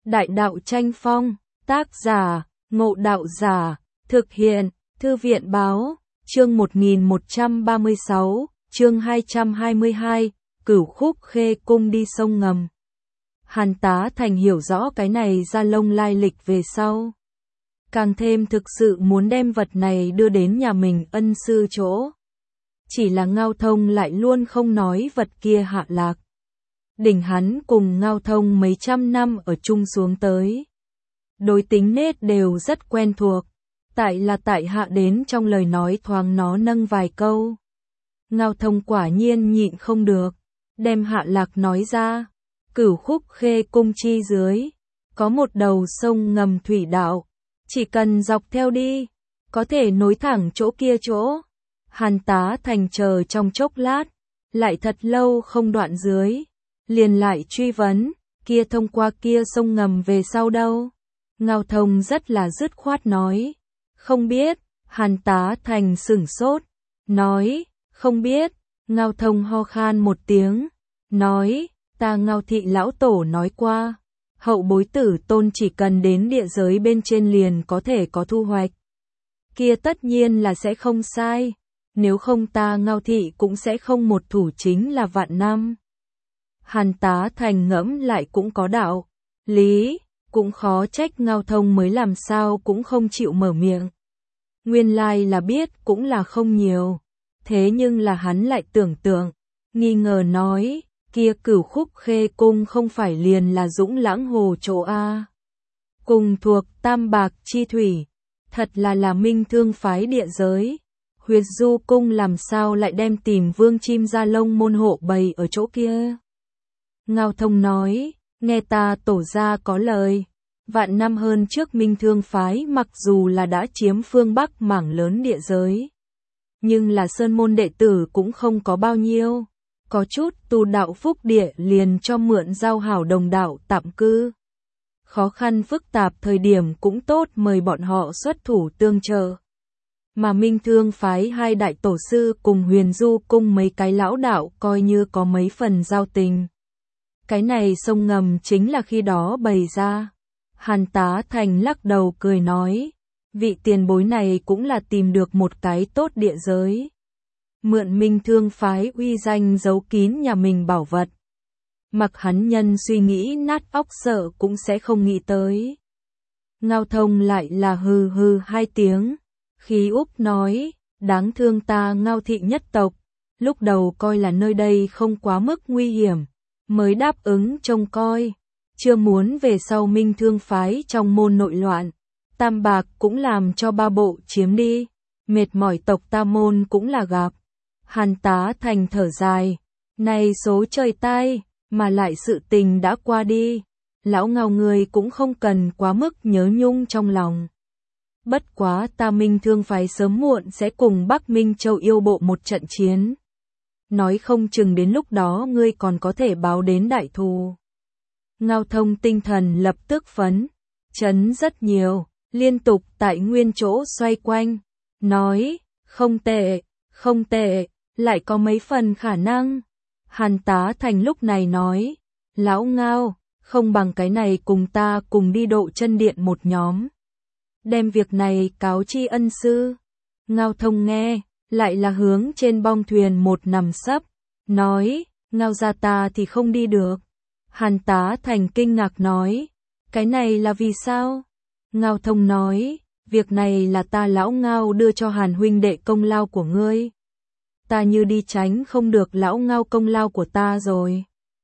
Đại đạo tranh phong, tác giả, Ngộ Đạo Giả, thực hiện, Thư viện báo, chương 1136, chương 222, Cửu Khúc Khê Cung đi sông ngầm. Hàn Tá Thành hiểu rõ cái này Gia Long lai lịch về sau. Càng thêm thực sự muốn đem vật này đưa đến nhà mình ân sư chỗ. Chỉ là Ngao Thông lại luôn không nói vật kia hạ lạc. Đỉnh hắn cùng Ngao Thông mấy trăm năm ở chung xuống tới. Đối tính nết đều rất quen thuộc. Tại hạ đến trong lời nói thoáng nó nâng vài câu. Ngao Thông quả nhiên nhịn không được. Đem hạ lạc nói ra. Cửu Khúc Khê Cung chi dưới. Có một đầu sông ngầm thủy đạo. Chỉ cần dọc theo đi. Có thể nối thẳng chỗ kia chỗ. Hàn Tá Thành chờ trong chốc lát. Lại thật lâu không đoạn dưới. Liền lại truy vấn. Kia thông qua kia sông ngầm về sau đâu? Ngao Thông rất là dứt khoát nói. Không biết. Hàn Tá Thành sửng sốt. Nói. Không biết. Ngao Thông ho khan một tiếng. Nói. Ta Ngao thị lão tổ nói qua. Hậu bối tử tôn chỉ cần đến địa giới bên trên liền có thể có thu hoạch. Kia tất nhiên là sẽ không sai. Nếu không ta Ngao thị cũng sẽ không một thủ chính là vạn năm. Hàn Tá Thành ngẫm lại cũng có đạo. Lý. Cũng khó trách Ngao Thông mới làm sao cũng không chịu mở miệng. Nguyên lai là biết cũng là không nhiều. Thế nhưng là hắn lại tưởng tượng. Nghi ngờ nói. Kia Cửu Khúc Khê Cung không phải liền là Dũng Lãng Hồ chỗ A. Cùng thuộc Tam Bạc Chi Thủy. Thật là Minh Thương phái địa giới. Huyết Du Cung làm sao lại đem tìm Vương Chim Gia Long môn hộ bày ở chỗ kia. Ngao Thông nói. Nghe ta tổ gia có lời. Vạn năm hơn trước Minh Thương phái mặc dù là đã chiếm phương Bắc mảng lớn địa giới. Nhưng là sơn môn đệ tử cũng không có bao nhiêu. Có chút tu đạo phúc địa liền cho mượn giao hảo đồng đạo tạm cư. Khó khăn phức tạp thời điểm cũng tốt mời bọn họ xuất thủ tương trợ. Mà Minh Thương phái hai đại tổ sư cùng Huyền Du Cung mấy cái lão đạo coi như có mấy phần giao tình. Cái này sông ngầm chính là khi đó bày ra. Hàn Tá Thành lắc đầu cười nói. Vị tiền bối này cũng là tìm được một cái tốt địa giới. Mượn Minh Thương phái uy danh giấu kín nhà mình bảo vật. Mặc hắn nhân suy nghĩ nát óc sợ cũng sẽ không nghĩ tới. Ngao Thông lại là hừ hừ hai tiếng. Khí úp nói. Đáng thương ta Ngao thị nhất tộc. Lúc đầu coi là nơi đây không quá mức nguy hiểm. Mới đáp ứng trông coi. Chưa muốn về sau Minh Thương phái trong môn nội loạn. Tam Bạc cũng làm cho ba bộ chiếm đi. Mệt mỏi tộc ta môn cũng là gặp. Hàn Tá Thành thở dài. Này số trời tai, mà lại sự tình đã qua đi. Lão Ngao người cũng không cần quá mức nhớ nhung trong lòng. Bất quá ta Minh Thương phái sớm muộn sẽ cùng Bắc Minh Châu yêu bộ một trận chiến. Nói không chừng đến lúc đó ngươi còn có thể báo đến đại thù. Ngao Thông tinh thần lập tức phấn chấn rất nhiều, liên tục tại nguyên chỗ xoay quanh, nói, không tệ, không tệ, lại có mấy phần khả năng. Hàn Tá Thành lúc này nói, lão Ngao, không bằng cái này cùng ta cùng đi độ chân điện một nhóm. Đem việc này cáo tri ân sư. Ngao Thông nghe, lại là hướng trên bong thuyền một nằm sấp, nói, Ngao gia ta thì không đi được. Hàn Tá Thành kinh ngạc nói, cái này là vì sao? Ngao Thông nói, việc này là ta lão Ngao đưa cho Hàn huynh đệ công lao của ngươi. Ta như đi tránh không được lão Ngao công lao của ta rồi.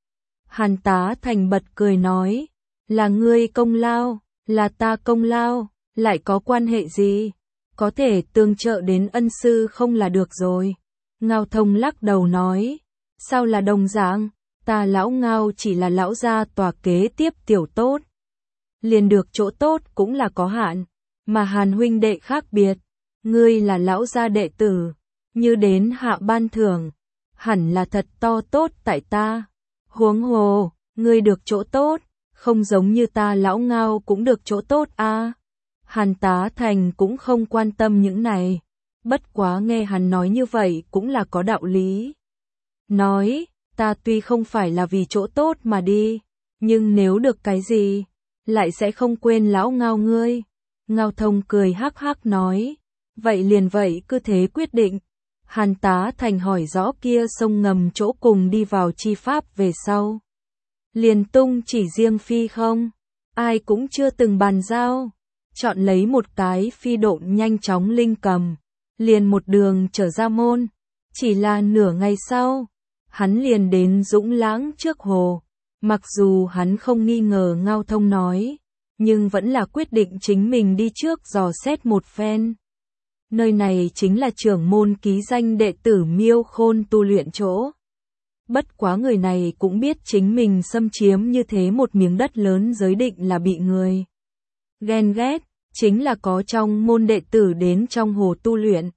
Hàn Tá Thành bật cười nói, là ngươi công lao, là ta công lao, lại có quan hệ gì? Có thể tương trợ đến ân sư không là được rồi. Ngao Thông lắc đầu nói, sao là đồng dạng? Ta lão Ngao chỉ là lão gia tòa kế tiếp tiểu tốt. Liền được chỗ tốt cũng là có hạn. Mà Hàn huynh đệ khác biệt. Ngươi là lão gia đệ tử. Như đến hạ ban thưởng. Hẳn là thật to tốt tại ta. Huống hồ, ngươi được chỗ tốt. Không giống như ta lão Ngao cũng được chỗ tốt a. Hàn Tá Thành cũng không quan tâm những này. Bất quá nghe hắn nói như vậy cũng là có đạo lý. Nói, ta tuy không phải là vì chỗ tốt mà đi, nhưng nếu được cái gì, lại sẽ không quên lão Ngao ngươi. Ngao Thông cười hắc hắc nói, vậy liền vậy cứ thế quyết định. Hàn Tá Thành hỏi rõ kia sông ngầm chỗ cùng đi vào chi pháp về sau. Liền tung chỉ riêng phi không? Ai cũng chưa từng bàn giao. Chọn lấy một cái phi độn nhanh chóng linh cầm. Liền một đường trở ra môn. Chỉ là nửa ngày sau, hắn liền đến Dũng Lãng trước hồ. Mặc dù hắn không nghi ngờ Ngao Thông nói, nhưng vẫn là quyết định chính mình đi trước dò xét một phen. Nơi này chính là trưởng môn ký danh đệ tử Miêu Khôn tu luyện chỗ. Bất quá người này cũng biết chính mình xâm chiếm như thế một miếng đất lớn giới định là bị người ghen ghét, chính là có trong môn đệ tử đến trong hồ tu luyện.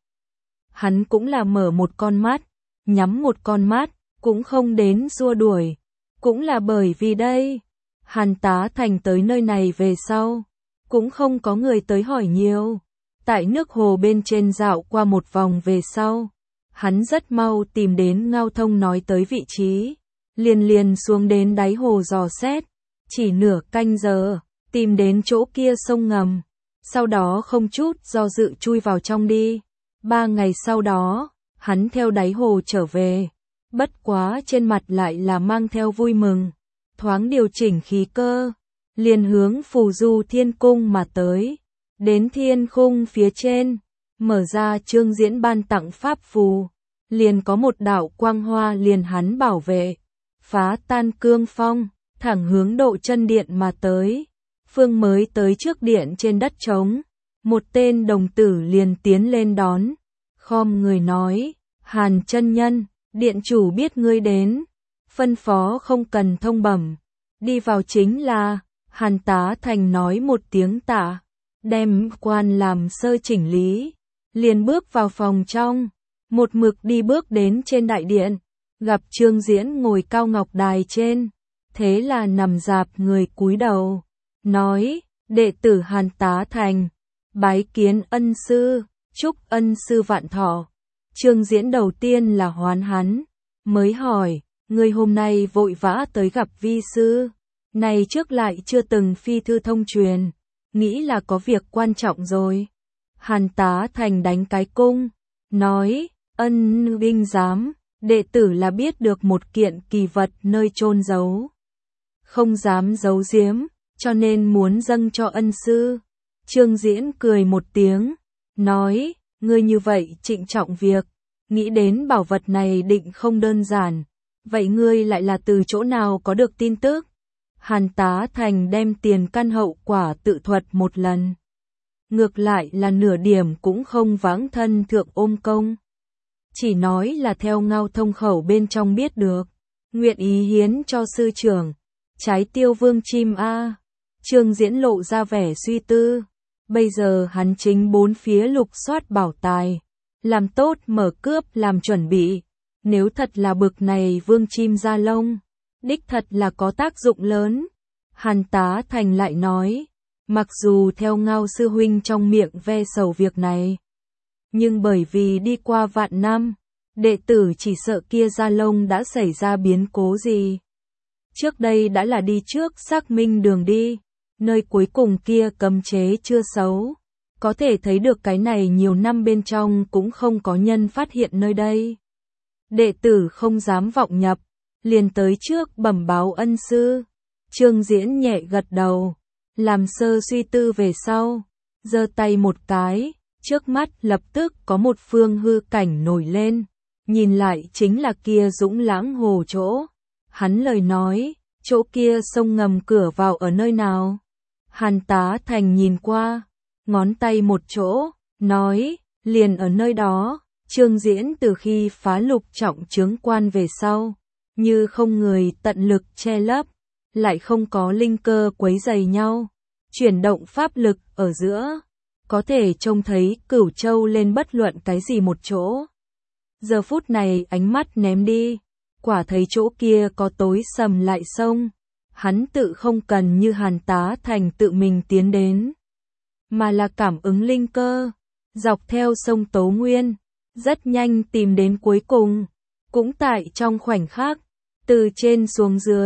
Hắn cũng là mở một con mắt, nhắm một con mắt, cũng không đến xua đuổi. Cũng là bởi vì đây, Hàn Tá Thành tới nơi này về sau, cũng không có người tới hỏi nhiều. Tại nước hồ bên trên dạo qua một vòng về sau, hắn rất mau tìm đến Ngao Thông nói tới vị trí, liền xuống đến đáy hồ dò xét, chỉ nửa canh giờ, tìm đến chỗ kia sông ngầm, sau đó không chút do dự chui vào trong đi. 3 ngày sau đó, hắn theo đáy hồ trở về, bất quá trên mặt lại là mang theo vui mừng, thoáng điều chỉnh khí cơ, liền hướng Phù Du Thiên Cung mà tới. Đến thiên khung phía trên, mở ra Trương Diễn ban tặng pháp phù, liền có một đạo quang hoa liền hắn bảo vệ, phá tan cương phong, thẳng hướng Độ Chân Điện mà tới. Phương mới tới trước điện trên đất trống, một tên đồng tử liền tiến lên đón, khom người nói, Hàn chân nhân, điện chủ biết ngươi đến, phân phó không cần thông bẩm, đi vào chính là. Hàn Tá Thành nói một tiếng tạ, đem quan làm sơ chỉnh lý, liền bước vào phòng trong, một mực đi bước đến trên đại điện, gặp Trương Diễn ngồi cao ngọc đài trên, thế là nằm dạp người cúi đầu, nói, đệ tử Hàn Tá Thành, bái kiến ân sư, chúc ân sư vạn thọ. Trương Diễn đầu tiên là hoán hắn, mới hỏi, ngươi hôm nay vội vã tới gặp vi sư, này trước lại chưa từng phi thư thông truyền, nghĩ là có việc quan trọng rồi. Hàn Tá Thành đánh cái cung, nói, ân binh giám, đệ tử là biết được một kiện kỳ vật nơi chôn giấu, không dám giấu giếm, cho nên muốn dâng cho ân sư. Trương Diễn cười một tiếng, nói, ngươi như vậy trịnh trọng việc, nghĩ đến bảo vật này định không đơn giản, vậy ngươi lại là từ chỗ nào có được tin tức? Hàn Tá Thành đem tiền căn hậu quả tự thuật một lần. Ngược lại là nửa điểm cũng không vãng thân thượng ôm công. Chỉ nói là theo Ngao Thông khẩu bên trong biết được. Nguyện ý hiến cho sư trưởng. Trái tiêu vương chim a. Trương Diễn lộ ra vẻ suy tư. Bây giờ hắn chính bốn phía lục soát bảo tài. Làm tốt mở cướp làm chuẩn bị. Nếu thật là bực này vương chim da lông, đích thật là có tác dụng lớn. Hàn Tá Thành lại nói, mặc dù theo Ngao sư huynh trong miệng ve sầu việc này, nhưng bởi vì đi qua vạn năm, đệ tử chỉ sợ kia da lông đã xảy ra biến cố gì. Trước đây đã là đi trước xác minh đường đi, nơi cuối cùng kia cấm chế chưa xấu. Có thể thấy được cái này nhiều năm bên trong cũng không có nhân phát hiện nơi đây. Đệ tử không dám vọng nhập, liền tới trước bẩm báo ân sư. Trương Diễn nhẹ gật đầu, làm sơ suy tư về sau, giơ tay một cái, trước mắt lập tức có một phương hư cảnh nổi lên, nhìn lại chính là kia Dũng Lãng hồ chỗ. Hắn lời nói, chỗ kia sông ngầm cửa vào ở nơi nào? Hàn Tá Thành nhìn qua, ngón tay một chỗ, nói, liền ở nơi đó. Trương Diễn từ khi phá lục trọng chướng quan về sau, như không người tận lực che lấp, lại không có linh cơ quấy rầy nhau, chuyển động pháp lực ở giữa, có thể trông thấy Cửu Châu lên bất luận cái gì một chỗ. Giờ phút này ánh mắt ném đi, quả thấy chỗ kia có tối sầm lại sông, hắn tự không cần như Hàn Tá Thành tự mình tiến đến, mà là cảm ứng linh cơ, dọc theo sông Tố Nguyên, rất nhanh tìm đến cuối cùng, cũng tại trong khoảnh khắc, từ trên xuống dưới,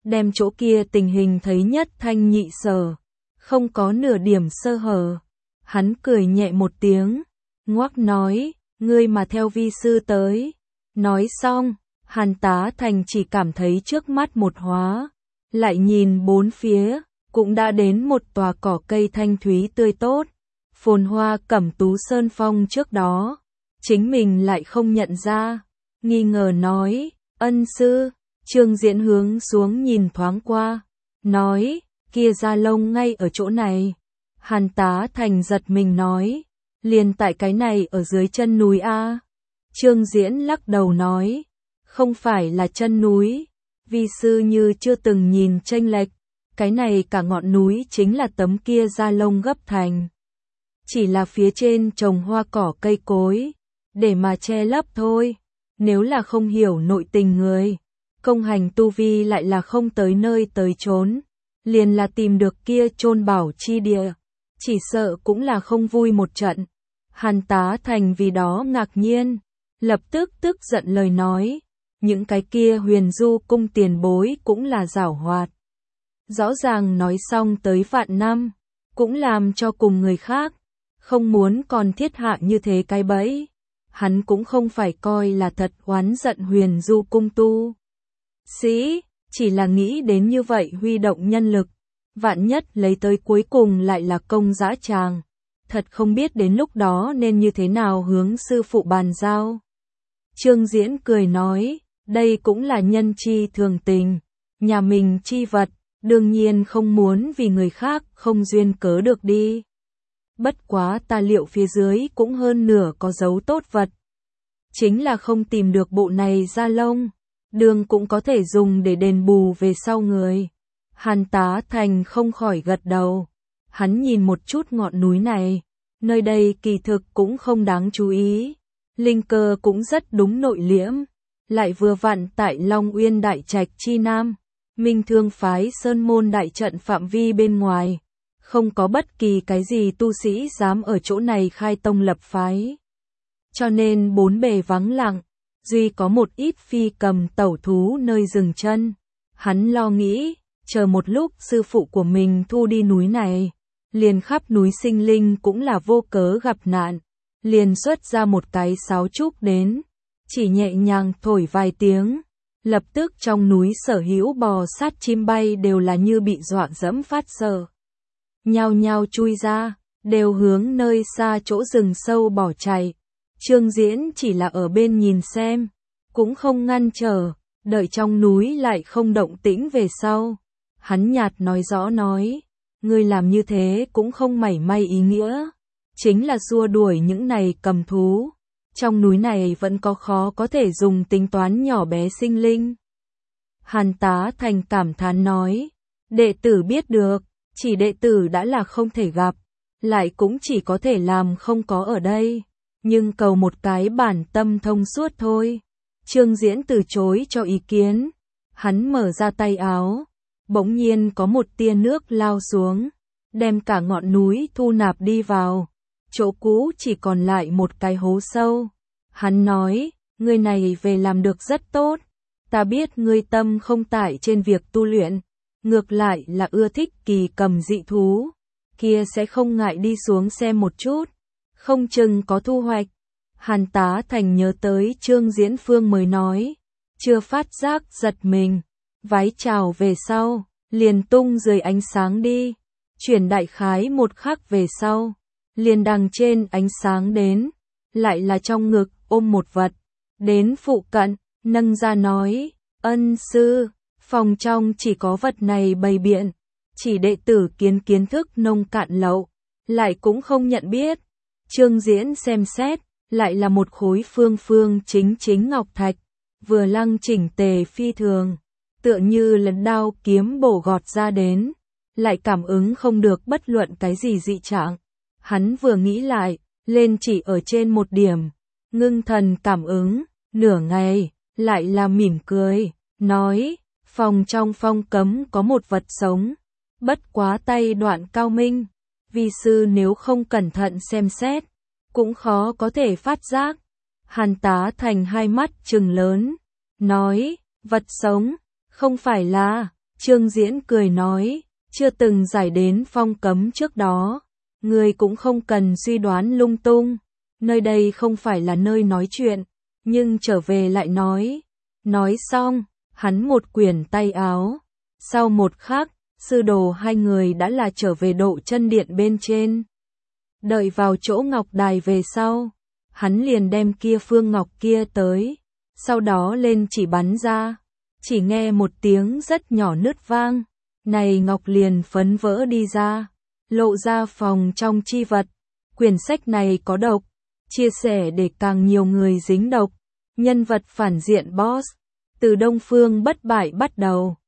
đem chỗ kia tình hình thấy nhất thanh nhị sở, không có nửa điểm sơ hở. Hắn cười nhẹ một tiếng, ngoác nói, ngươi mà theo vi sư tới. Nói xong, Hàn Tá Thành chỉ cảm thấy trước mắt một hóa, lại nhìn bốn phía, cũng đã đến một tòa cỏ cây thanh thúy tươi tốt, phồn hoa cẩm tú sơn phong trước đó. Chính mình lại không nhận ra, nghi ngờ nói, ân sư. Trương Diễn hướng xuống nhìn thoáng qua, nói, kia Gia Lông ngay ở chỗ này. Hàn Tá Thành giật mình nói, liền tại cái này ở dưới chân núi a. Trương Diễn lắc đầu nói, không phải là chân núi, vi sư như chưa từng nhìn chênh lệch, cái này cả ngọn núi chính là tấm kia Gia Lông gấp thành. Chỉ là phía trên trồng hoa cỏ cây cối, để mà che lấp thôi. Nếu là không hiểu nội tình người, công hành tu vi lại là không tới nơi tới chốn, liền là tìm được kia chôn bảo chi địa, chỉ sợ cũng là không vui một trận. Hàn Tá Thành vì đó ngạc nhiên, lập tức tức giận lời nói, những cái kia Huyền Du cung tiền bối cũng là giảo hoạt. Rõ ràng nói xong tới vạn năm, cũng làm cho cùng người khác, không muốn còn thiết hạ như thế cái bẫy. Hắn cũng không phải coi là thật oán giận Huyền Du cung tu sĩ, chỉ là nghĩ đến như vậy huy động nhân lực, vạn nhất lấy tới cuối cùng lại là công dã tràng, thật không biết đến lúc đó nên như thế nào hướng sư phụ bàn giao. Trương Diễn cười nói, đây cũng là nhân chi thường tình, nhà mình chi vật, đương nhiên không muốn vì người khác không duyên cớ được đi. Bất quá ta liệu phía dưới cũng hơn nửa có dấu tốt vật. Chính là không tìm được bộ này Gia Lông, đường cũng có thể dùng để đền bù về sau người. Hàn Tá Thành không khỏi gật đầu. Hắn nhìn một chút ngọn núi này, nơi đây kỳ thực cũng không đáng chú ý. Linh cơ cũng rất đúng nội liễm, lại vừa vặn tại Long Uyên Đại Trạch chi nam, Minh Thương phái Sơn Môn đại trận phạm vi bên ngoài. Không có bất kỳ cái gì tu sĩ dám ở chỗ này khai tông lập phái. Cho nên bốn bề vắng lặng, duy có một ít phi cầm tẩu thú nơi dừng chân. Hắn lo nghĩ, chờ một lúc sư phụ của mình thu đi núi này, liền khắp núi sinh linh cũng là vô cớ gặp nạn, liền xuất ra một cái sáo trúc đến, chỉ nhẹ nhàng thổi vài tiếng, lập tức trong núi sở hữu bò sát chim bay đều là như bị dọa dẫm phát sợ, nhao nhao chui ra, đều hướng nơi xa chỗ rừng sâu bỏ chạy. Trương Diễn chỉ là ở bên nhìn xem, cũng không ngăn trở, đợi trong núi lại không động tĩnh về sau. Hắn nhạt nói rõ nói, ngươi làm như thế cũng không mảy may ý nghĩa, chính là xua đuổi những này cầm thú. Trong núi này vẫn có khó có thể dùng tính toán nhỏ bé sinh linh. Hàn Tá Thành cảm thán nói, đệ tử biết được, chỉ đệ tử đã là không thể gặp, lại cũng chỉ có thể làm không có ở đây, nhưng cầu một cái bản tâm thông suốt thôi. Trương Diễn từ chối cho ý kiến, hắn mở ra tay áo, bỗng nhiên có một tia nước lao xuống, đem cả ngọn núi thu nạp đi vào, chỗ cũ chỉ còn lại một cái hố sâu. Hắn nói, ngươi này về làm được rất tốt, ta biết ngươi tâm không tại trên việc tu luyện, ngược lại là ưa thích kỳ cầm dị thú, kia sẽ không ngại đi xuống xem một chút, không chừng có thu hoạch. Hàn Tá Thành nhớ tới Trương Diễn Phương mới nói, chưa phát giác giật mình, vái chào về sau, liền tung dưới ánh sáng đi, chuyển đại khái một khắc về sau, liền đằng trên ánh sáng đến, lại là trong ngực ôm một vật, đến phụ cận, nâng ra nói, ân sư, phòng trong chỉ có vật này bày biện, chỉ đệ tử kiến thức nông cạn lậu, lại cũng không nhận biết. Trương Diễn xem xét, lại là một khối phương chính ngọc thạch, vừa lăng chỉnh tề phi thường, tựa như lần đao kiếm bổ gọt ra đến, lại cảm ứng không được bất luận cái gì dị trạng. Hắn vừa nghĩ lại, lên chỉ ở trên một điểm, ngưng thần cảm ứng, nửa ngày, lại là mỉm cười, nói, phòng trong phong cấm có một vật sống, bất quá tay đoạn cao minh, vi sư nếu không cẩn thận xem xét, cũng khó có thể phát giác. Hàn Tá Thành hai mắt trừng lớn, nói, vật sống, không phải là, Trương Diễn cười nói, chưa từng giải đến phong cấm trước đó, người cũng không cần suy đoán lung tung, nơi đây không phải là nơi nói chuyện, nhưng trở về lại nói. Nói xong, hắn một quyển tay áo, sau một khắc, sư đồ hai người đã là trở về độ chân điện bên trên. Đợi vào chỗ ngọc đài về sau, hắn liền đem kia phương ngọc kia tới, sau đó lên chỉ bắn ra, chỉ nghe một tiếng rất nhỏ nứt vang, này ngọc liền phấn vỡ đi ra, lộ ra phòng trong chi vật. Quyển sách này có độc, chia sẻ để càng nhiều người dính độc. Nhân vật phản diện boss, từ Đông Phương bất bại bắt đầu.